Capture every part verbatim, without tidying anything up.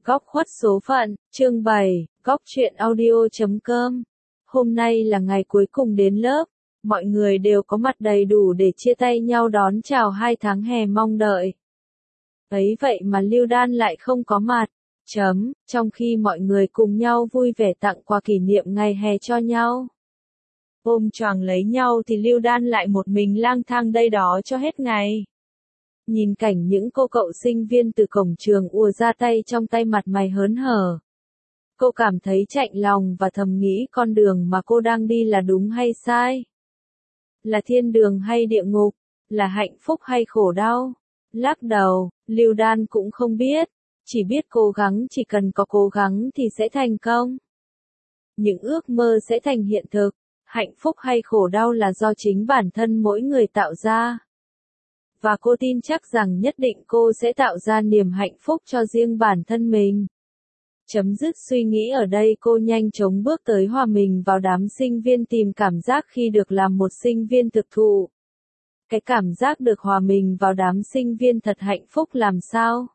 Góc khuất số phận, chương bảy, góc truyện audio chấm com. Hôm nay là ngày cuối cùng đến lớp, mọi người đều có mặt đầy đủ để chia tay nhau đón chào hai tháng hè mong đợi. Ấy vậy mà Lưu Đan lại không có mặt, chấm, trong khi mọi người cùng nhau vui vẻ tặng quà kỷ niệm ngày hè cho nhau. Ôm choàng lấy nhau thì Lưu Đan lại một mình lang thang đây đó cho hết ngày. Nhìn cảnh những cô cậu sinh viên từ cổng trường ùa ra tay trong tay mặt mày hớn hở. Cô cảm thấy chạnh lòng và thầm nghĩ con đường mà cô đang đi là đúng hay sai? Là thiên đường hay địa ngục? Là hạnh phúc hay khổ đau? Lắc đầu, Lưu Đan cũng không biết. Chỉ biết cố gắng, chỉ cần có cố gắng thì sẽ thành công. Những ước mơ sẽ thành hiện thực. Hạnh phúc hay khổ đau là do chính bản thân mỗi người tạo ra. Và cô tin chắc rằng nhất định cô sẽ tạo ra niềm hạnh phúc cho riêng bản thân mình. Chấm dứt suy nghĩ ở đây, cô nhanh chóng bước tới hòa mình vào đám sinh viên, tìm cảm giác khi được làm một sinh viên thực thụ. Cái cảm giác được hòa mình vào đám sinh viên thật hạnh phúc làm sao?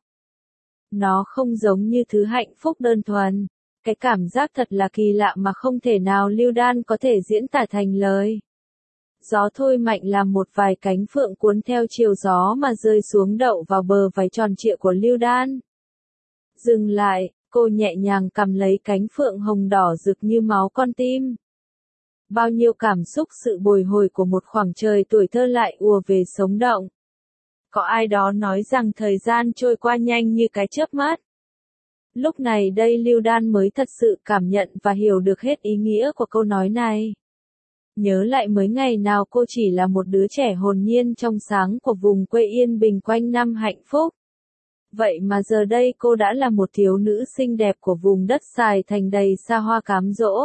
Nó không giống như thứ hạnh phúc đơn thuần. Cái cảm giác thật là kỳ lạ mà không thể nào Lưu Đan có thể diễn tả thành lời. Gió thôi mạnh làm một vài cánh phượng cuốn theo chiều gió mà rơi xuống đậu vào bờ vai tròn trịa của Lưu Đan. Dừng lại, cô nhẹ nhàng cầm lấy cánh phượng hồng đỏ rực như máu con tim. Bao nhiêu cảm xúc, sự bồi hồi của một khoảng trời tuổi thơ lại ùa về sống động. Có ai đó nói rằng thời gian trôi qua nhanh như cái chớp mắt. Lúc này đây Lưu Đan mới thật sự cảm nhận và hiểu được hết ý nghĩa của câu nói này. Nhớ lại mới ngày nào cô chỉ là một đứa trẻ hồn nhiên trong sáng của vùng quê yên bình quanh năm hạnh phúc. Vậy mà giờ đây cô đã là một thiếu nữ xinh đẹp của vùng đất Sài Thành đầy xa hoa cám dỗ.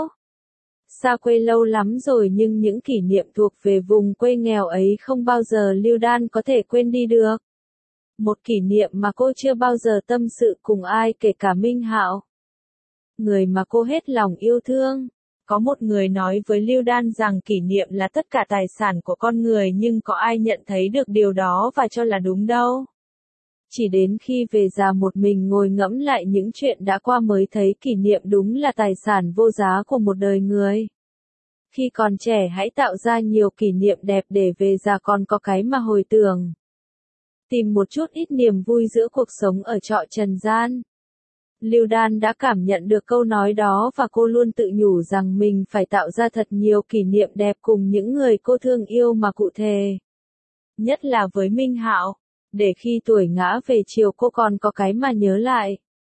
Xa quê lâu lắm rồi nhưng những kỷ niệm thuộc về vùng quê nghèo ấy không bao giờ Lưu Đan có thể quên đi được. Một kỷ niệm mà cô chưa bao giờ tâm sự cùng ai kể cả Minh Hạo. Người mà cô hết lòng yêu thương. Có một người nói với Lưu Đan rằng kỷ niệm là tất cả tài sản của con người, nhưng có ai nhận thấy được điều đó và cho là đúng đâu. Chỉ đến khi về già một mình ngồi ngẫm lại những chuyện đã qua mới thấy kỷ niệm đúng là tài sản vô giá của một đời người. Khi còn trẻ hãy tạo ra nhiều kỷ niệm đẹp để về già còn có cái mà hồi tưởng. Tìm một chút ít niềm vui giữa cuộc sống ở trọ trần gian. Lưu Đan đã cảm nhận được câu nói đó và cô luôn tự nhủ rằng mình phải tạo ra thật nhiều kỷ niệm đẹp cùng những người cô thương yêu mà cụ thể. Nhất là với Minh Hạo, để khi tuổi ngã về chiều cô còn có cái mà nhớ lại.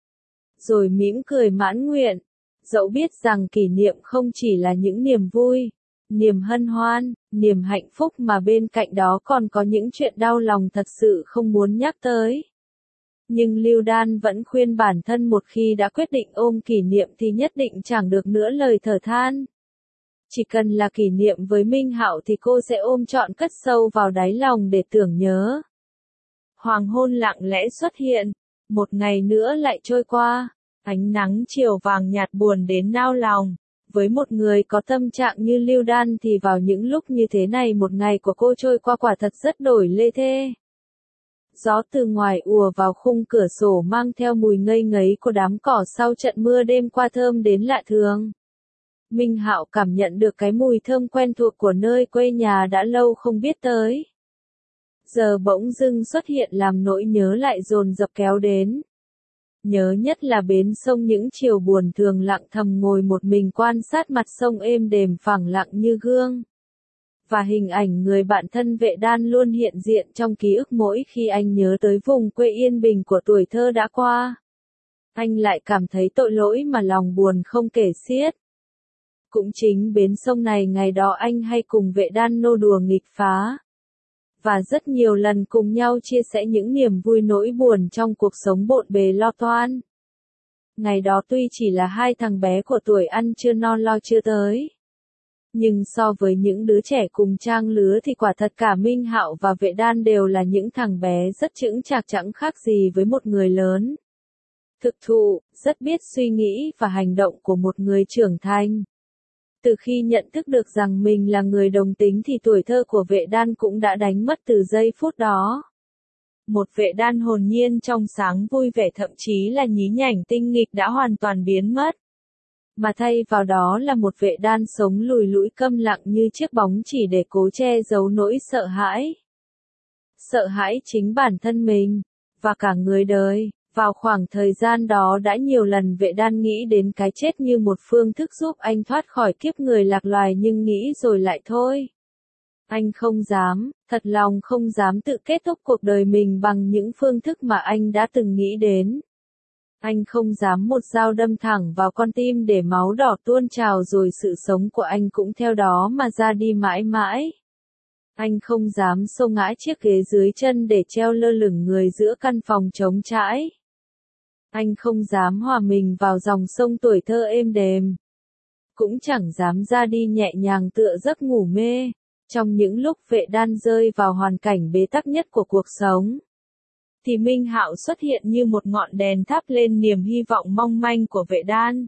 Rồi mỉm cười mãn nguyện, dẫu biết rằng kỷ niệm không chỉ là những niềm vui, niềm hân hoan, niềm hạnh phúc mà bên cạnh đó còn có những chuyện đau lòng thật sự không muốn nhắc tới. Nhưng Lưu Đan vẫn khuyên bản thân một khi đã quyết định ôm kỷ niệm thì nhất định chẳng được nữa lời thở than. Chỉ cần là kỷ niệm với Minh Hạo thì cô sẽ ôm trọn cất sâu vào đáy lòng để tưởng nhớ. Hoàng hôn lặng lẽ xuất hiện, một ngày nữa lại trôi qua, ánh nắng chiều vàng nhạt buồn đến nao lòng. Với một người có tâm trạng như Lưu Đan thì vào những lúc như thế này một ngày của cô trôi qua quả thật rất đổi lê thê. Gió từ ngoài ùa vào khung cửa sổ mang theo mùi ngây ngấy của đám cỏ sau trận mưa đêm qua thơm đến lạ thường. Minh Hạo cảm nhận được cái mùi thơm quen thuộc của nơi quê nhà đã lâu không biết tới. Giờ bỗng dưng xuất hiện làm nỗi nhớ lại dồn dập kéo đến. Nhớ nhất là bến sông những chiều buồn thường lặng thầm ngồi một mình quan sát mặt sông êm đềm phẳng lặng như gương. Và hình ảnh người bạn thân Vệ Đan luôn hiện diện trong ký ức mỗi khi anh nhớ tới vùng quê yên bình của tuổi thơ đã qua. Anh lại cảm thấy tội lỗi mà lòng buồn không kể xiết. Cũng chính bến sông này ngày đó anh hay cùng Vệ Đan nô đùa nghịch phá. Và rất nhiều lần cùng nhau chia sẻ những niềm vui nỗi buồn trong cuộc sống bộn bề lo toan. Ngày đó tuy chỉ là hai thằng bé của tuổi ăn chưa no lo chưa tới. Nhưng so với những đứa trẻ cùng trang lứa thì quả thật cả Minh Hạo và Vệ Đan đều là những thằng bé rất chững chạc, chẳng khác gì với một người lớn. Thực thụ, rất biết suy nghĩ và hành động của một người trưởng thành. Từ khi nhận thức được rằng mình là người đồng tính thì tuổi thơ của Vệ Đan cũng đã đánh mất từ giây phút đó. Một vệ đan hồn nhiên trong sáng vui vẻ thậm chí là nhí nhảnh tinh nghịch đã hoàn toàn biến mất. Mà thay vào đó là một vệ đan sống lùi lũi câm lặng như chiếc bóng chỉ để cố che giấu nỗi sợ hãi. Sợ hãi chính bản thân mình, và cả người đời. Vào khoảng thời gian đó đã nhiều lần vệ đan nghĩ đến cái chết như một phương thức giúp anh thoát khỏi kiếp người lạc loài nhưng nghĩ rồi lại thôi. Anh không dám, thật lòng không dám tự kết thúc cuộc đời mình bằng những phương thức mà anh đã từng nghĩ đến. Anh không dám một dao đâm thẳng vào con tim để máu đỏ tuôn trào rồi sự sống của anh cũng theo đó mà ra đi mãi mãi. Anh không dám xô ngã chiếc ghế dưới chân để treo lơ lửng người giữa căn phòng trống trải. Anh không dám hòa mình vào dòng sông tuổi thơ êm đềm. Cũng chẳng dám ra đi nhẹ nhàng tựa giấc ngủ mê. Trong những lúc vệ đan rơi vào hoàn cảnh bế tắc nhất của cuộc sống, thì Minh Hạo xuất hiện như một ngọn đèn thắp lên niềm hy vọng mong manh của vệ đan.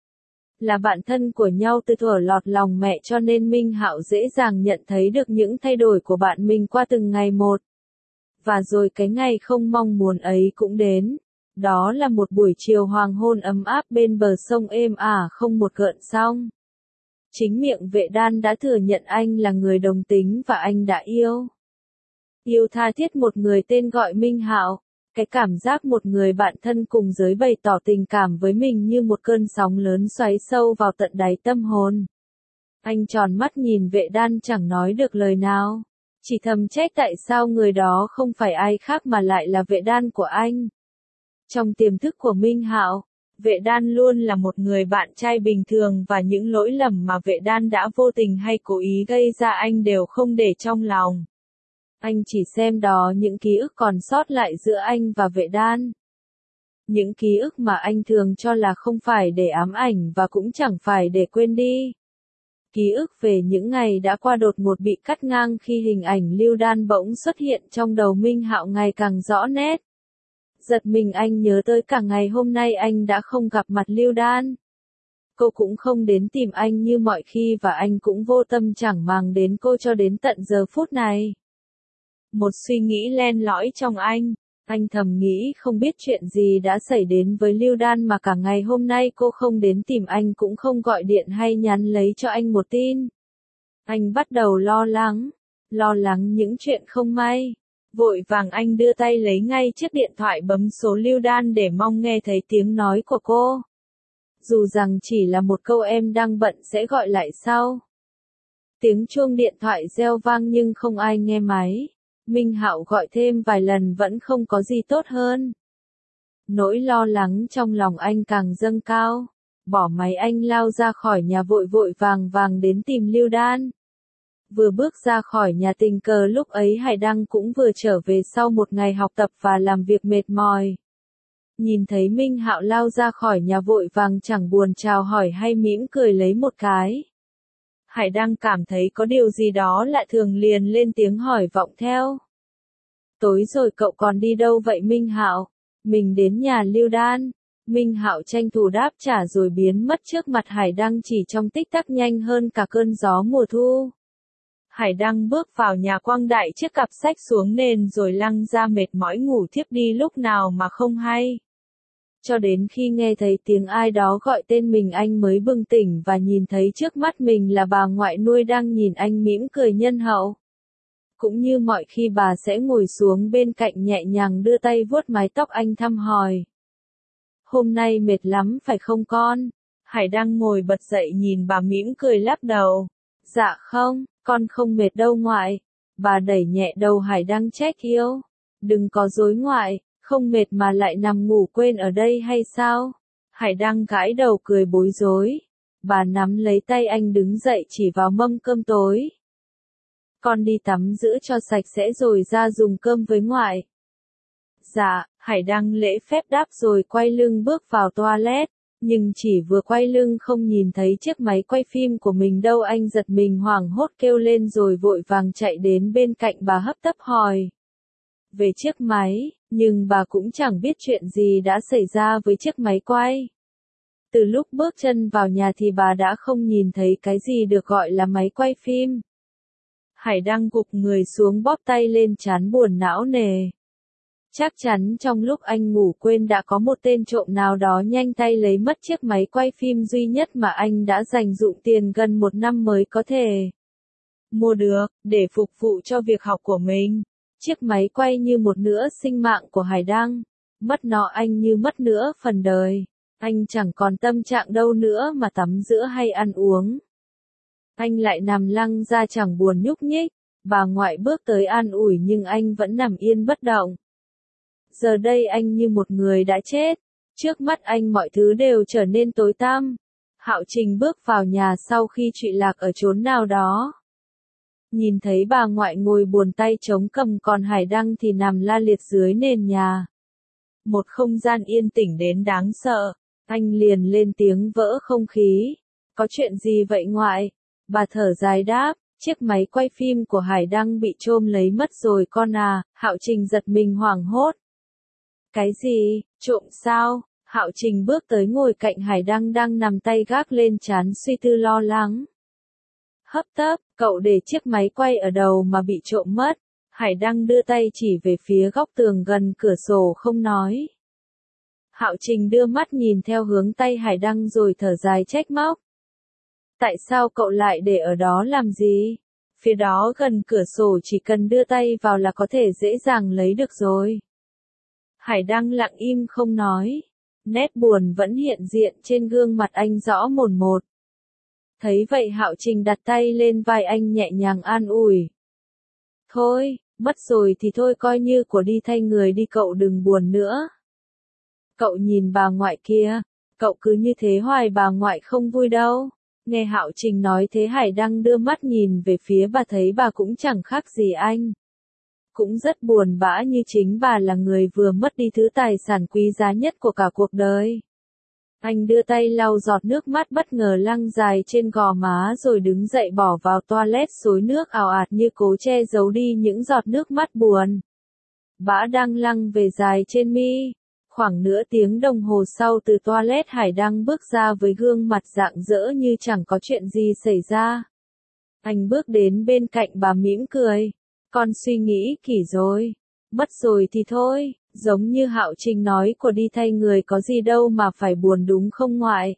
Là bạn thân của nhau từ thuở lọt lòng mẹ cho nên Minh Hạo dễ dàng nhận thấy được những thay đổi của bạn mình qua từng ngày một. Và rồi cái ngày không mong muốn ấy cũng đến. Đó là một buổi chiều hoàng hôn ấm áp bên bờ sông êm ả không một gợn sóng. Chính miệng vệ đan đã thừa nhận anh là người đồng tính và anh đã yêu. Yêu tha thiết một người tên gọi Minh Hạo. Cái cảm giác một người bạn thân cùng giới bày tỏ tình cảm với mình như một cơn sóng lớn xoáy sâu vào tận đáy tâm hồn. Anh tròn mắt nhìn vệ đan chẳng nói được lời nào. Chỉ thầm trách tại sao người đó không phải ai khác mà lại là vệ đan của anh. Trong tiềm thức của Minh Hạo, vệ đan luôn là một người bạn trai bình thường và những lỗi lầm mà vệ đan đã vô tình hay cố ý gây ra anh đều không để trong lòng. Anh chỉ xem đó những ký ức còn sót lại giữa anh và vệ đan. Những ký ức mà anh thường cho là không phải để ám ảnh và cũng chẳng phải để quên đi. Ký ức về những ngày đã qua đột ngột bị cắt ngang khi hình ảnh Lưu Đan bỗng xuất hiện trong đầu Minh Hạo ngày càng rõ nét. Giật mình anh nhớ tới cả ngày hôm nay anh đã không gặp mặt Lưu Đan. Cô cũng không đến tìm anh như mọi khi và anh cũng vô tâm chẳng màng đến cô cho đến tận giờ phút này. Một suy nghĩ len lỏi trong anh, anh thầm nghĩ không biết chuyện gì đã xảy đến với Lưu Đan mà cả ngày hôm nay cô không đến tìm anh cũng không gọi điện hay nhắn lấy cho anh một tin. Anh bắt đầu lo lắng, lo lắng những chuyện không may. Vội vàng anh đưa tay lấy ngay chiếc điện thoại bấm số Lưu Đan để mong nghe thấy tiếng nói của cô. Dù rằng chỉ là một câu em đang bận sẽ gọi lại sau. Tiếng chuông điện thoại reo vang nhưng không ai nghe máy. Minh Hạo gọi thêm vài lần vẫn không có gì tốt hơn. Nỗi lo lắng trong lòng anh càng dâng cao. Bỏ máy anh lao ra khỏi nhà vội vội vàng vàng đến tìm Lưu Đan. Vừa bước ra khỏi nhà tình cờ lúc ấy Hải Đăng cũng vừa trở về sau một ngày học tập và làm việc mệt mỏi. Nhìn thấy Minh Hạo lao ra khỏi nhà vội vàng chẳng buồn chào hỏi hay mỉm cười lấy một cái. Hải Đăng cảm thấy có điều gì đó lạ thường liền lên tiếng hỏi vọng theo. Tối rồi cậu còn đi đâu vậy Minh Hạo? Mình đến nhà Lưu Đan. Minh Hạo tranh thủ đáp trả rồi biến mất trước mặt Hải Đăng chỉ trong tích tắc nhanh hơn cả cơn gió mùa thu. Hải Đăng bước vào nhà quăng đại chiếc cặp sách xuống nền rồi lăn ra mệt mỏi ngủ thiếp đi lúc nào mà không hay. Cho đến khi nghe thấy tiếng ai đó gọi tên mình anh mới bừng tỉnh và nhìn thấy trước mắt mình là bà ngoại nuôi đang nhìn anh mỉm cười nhân hậu. Cũng như mọi khi bà sẽ ngồi xuống bên cạnh nhẹ nhàng đưa tay vuốt mái tóc anh thăm hỏi. Hôm nay mệt lắm phải không con? Hải Đăng ngồi bật dậy nhìn bà mỉm cười lắc đầu. Dạ không, con không mệt đâu ngoại. Bà đẩy nhẹ đầu Hải Đăng trách yêu. Đừng có dối ngoại, không mệt mà lại nằm ngủ quên ở đây hay sao? Hải Đăng gãi đầu cười bối rối. Bà nắm lấy tay anh đứng dậy chỉ vào mâm cơm tối. Con đi tắm rửa cho sạch sẽ rồi ra dùng cơm với ngoại. Dạ, Hải Đăng lễ phép đáp rồi quay lưng bước vào toilet. Nhưng chỉ vừa quay lưng không nhìn thấy chiếc máy quay phim của mình đâu anh giật mình hoảng hốt kêu lên rồi vội vàng chạy đến bên cạnh bà hấp tấp hỏi về chiếc máy, nhưng bà cũng chẳng biết chuyện gì đã xảy ra với chiếc máy quay. Từ lúc bước chân vào nhà thì bà đã không nhìn thấy cái gì được gọi là máy quay phim. Hải Đăng gục người xuống bóp tay lên trán buồn não nề. Chắc chắn trong lúc anh ngủ quên đã có một tên trộm nào đó nhanh tay lấy mất chiếc máy quay phim duy nhất mà anh đã dành dụm tiền gần một năm mới có thể mua được, để phục vụ cho việc học của mình. Chiếc máy quay như một nửa sinh mạng của Hải Đăng. Mất nó anh như mất nữa phần đời. Anh chẳng còn tâm trạng đâu nữa mà tắm rửa hay ăn uống. Anh lại nằm lăng ra chẳng buồn nhúc nhích. Bà ngoại bước tới an ủi nhưng anh vẫn nằm yên bất động. Giờ đây anh như một người đã chết. Trước mắt anh mọi thứ đều trở nên tối tăm. Hạo Trình bước vào nhà sau khi trụy lạc ở chốn nào đó. Nhìn thấy bà ngoại ngồi buồn tay chống cầm còn Hải Đăng thì nằm la liệt dưới nền nhà. Một không gian yên tĩnh đến đáng sợ. Anh liền lên tiếng vỡ không khí. Có chuyện gì vậy ngoại? Bà thở dài đáp. Chiếc máy quay phim của Hải Đăng bị trộm lấy mất rồi con à. Hạo Trình giật mình hoảng hốt. Cái gì? Trộm sao? Hạo Trình bước tới ngồi cạnh Hải Đăng đang nằm tay gác lên trán suy tư lo lắng. Hấp tấp, cậu để chiếc máy quay ở đầu mà bị trộm mất. Hải Đăng đưa tay chỉ về phía góc tường gần cửa sổ không nói. Hạo Trình đưa mắt nhìn theo hướng tay Hải Đăng rồi thở dài trách móc. Tại sao cậu lại để ở đó làm gì? Phía đó gần cửa sổ chỉ cần đưa tay vào là có thể dễ dàng lấy được rồi. Hải Đăng lặng im không nói. Nét buồn vẫn hiện diện trên gương mặt anh rõ mồn một. Thấy vậy Hạo Trình đặt tay lên vai anh nhẹ nhàng an ủi. Thôi, mất rồi thì thôi coi như của đi thay người đi cậu đừng buồn nữa. Cậu nhìn bà ngoại kia, cậu cứ như thế hoài bà ngoại không vui đâu. Nghe Hạo Trình nói thế Hải Đăng đưa mắt nhìn về phía bà thấy bà cũng chẳng khác gì anh. Cũng rất buồn bã như chính bà là người vừa mất đi thứ tài sản quý giá nhất của cả cuộc đời. Anh đưa tay lau giọt nước mắt bất ngờ lăn dài trên gò má rồi đứng dậy bỏ vào toilet xối nước ào ạt như cố che giấu đi những giọt nước mắt buồn. Bã đang lăn về dài trên mi. Khoảng nửa tiếng đồng hồ sau từ toilet Hải Đăng bước ra với gương mặt rạng rỡ như chẳng có chuyện gì xảy ra. Anh bước đến bên cạnh bà mỉm cười. Con suy nghĩ kỹ rồi. Mất rồi thì thôi, giống như Hạo Trình nói của đi thay người có gì đâu mà phải buồn đúng không ngoại.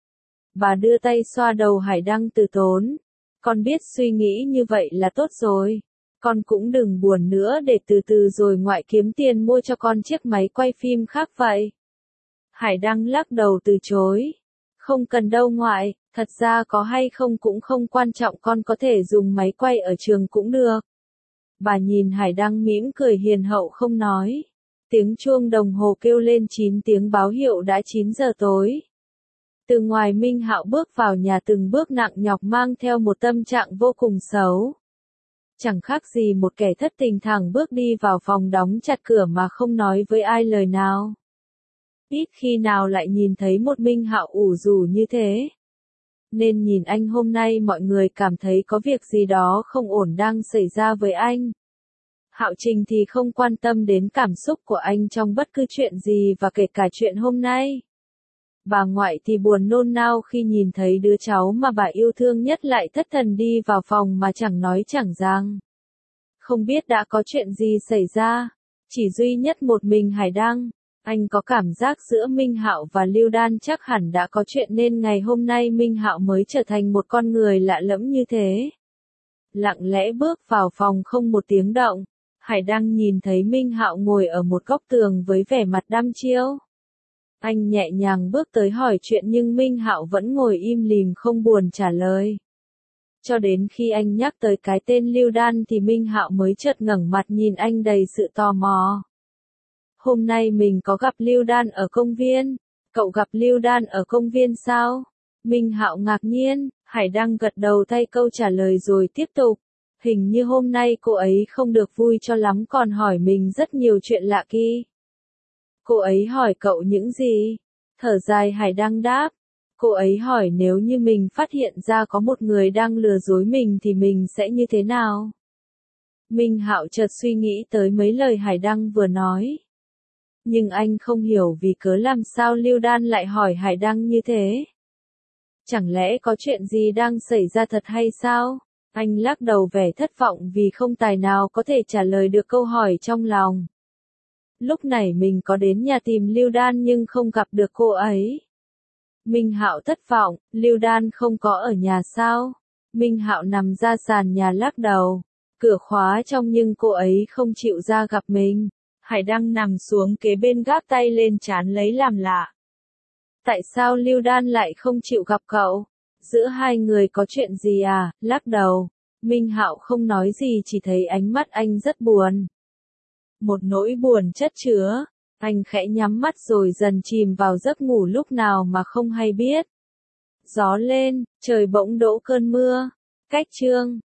Bà đưa tay xoa đầu Hải Đăng từ tốn. Con biết suy nghĩ như vậy là tốt rồi. Con cũng đừng buồn nữa để từ từ rồi ngoại kiếm tiền mua cho con chiếc máy quay phim khác vậy. Hải Đăng lắc đầu từ chối. Không cần đâu ngoại, thật ra có hay không cũng không quan trọng con có thể dùng máy quay ở trường cũng được. Bà nhìn Hải Đăng mỉm cười hiền hậu không nói. Tiếng chuông đồng hồ kêu lên chín tiếng báo hiệu đã chín giờ tối. Từ ngoài Minh Hạo bước vào nhà từng bước nặng nhọc mang theo một tâm trạng vô cùng xấu. Chẳng khác gì một kẻ thất tình thẳng bước đi vào phòng đóng chặt cửa mà không nói với ai lời nào. Ít khi nào lại nhìn thấy một Minh Hạo ủ rũ như thế. Nên nhìn anh hôm nay mọi người cảm thấy có việc gì đó không ổn đang xảy ra với anh. Hạo Trình thì không quan tâm đến cảm xúc của anh trong bất cứ chuyện gì và kể cả chuyện hôm nay. Bà ngoại thì buồn nôn nao khi nhìn thấy đứa cháu mà bà yêu thương nhất lại thất thần đi vào phòng mà chẳng nói chẳng rằng. Không biết đã có chuyện gì xảy ra. Chỉ duy nhất một mình Hải Đăng. Anh có cảm giác giữa Minh Hạo và Lưu Đan chắc hẳn đã có chuyện nên ngày hôm nay Minh Hạo mới trở thành một con người lạ lẫm như thế. Lặng lẽ bước vào phòng không một tiếng động. Hải Đăng nhìn thấy Minh Hạo ngồi ở một góc tường với vẻ mặt đăm chiêu. Anh nhẹ nhàng bước tới hỏi chuyện nhưng Minh Hạo vẫn ngồi im lìm không buồn trả lời. Cho đến khi anh nhắc tới cái tên Lưu Đan thì Minh Hạo mới chợt ngẩng mặt nhìn anh đầy sự tò mò. Hôm nay mình có gặp Lưu Đan ở công viên. Cậu gặp Lưu Đan ở công viên sao? Minh Hạo ngạc nhiên, Hải Đăng gật đầu thay câu trả lời rồi tiếp tục. Hình như hôm nay cô ấy không được vui cho lắm còn hỏi mình rất nhiều chuyện lạ kỳ. Cô ấy hỏi cậu những gì? Thở dài Hải Đăng đáp. Cô ấy hỏi nếu như mình phát hiện ra có một người đang lừa dối mình thì mình sẽ như thế nào? Minh Hạo chợt suy nghĩ tới mấy lời Hải Đăng vừa nói. Nhưng anh không hiểu vì cớ làm sao Lưu Đan lại hỏi Hải Đăng như thế. Chẳng lẽ có chuyện gì đang xảy ra thật hay sao? Anh lắc đầu vẻ thất vọng vì không tài nào có thể trả lời được câu hỏi trong lòng. Lúc này mình có đến nhà tìm Lưu Đan nhưng không gặp được cô ấy. Minh Hạo thất vọng, Lưu Đan không có ở nhà sao? Minh Hạo nằm ra sàn nhà lắc đầu. Cửa khóa trong nhưng cô ấy không chịu ra gặp mình. Hải Đăng nằm xuống kế bên gác tay lên trán lấy làm lạ. Tại sao Lưu Đan lại không chịu gặp cậu? Giữa hai người có chuyện gì à? Lắc đầu. Minh Hạo không nói gì, chỉ thấy ánh mắt anh rất buồn. Một nỗi buồn chất chứa. Anh khẽ nhắm mắt rồi dần chìm vào giấc ngủ lúc nào mà không hay biết. Gió lên, trời bỗng đổ cơn mưa. Cách chương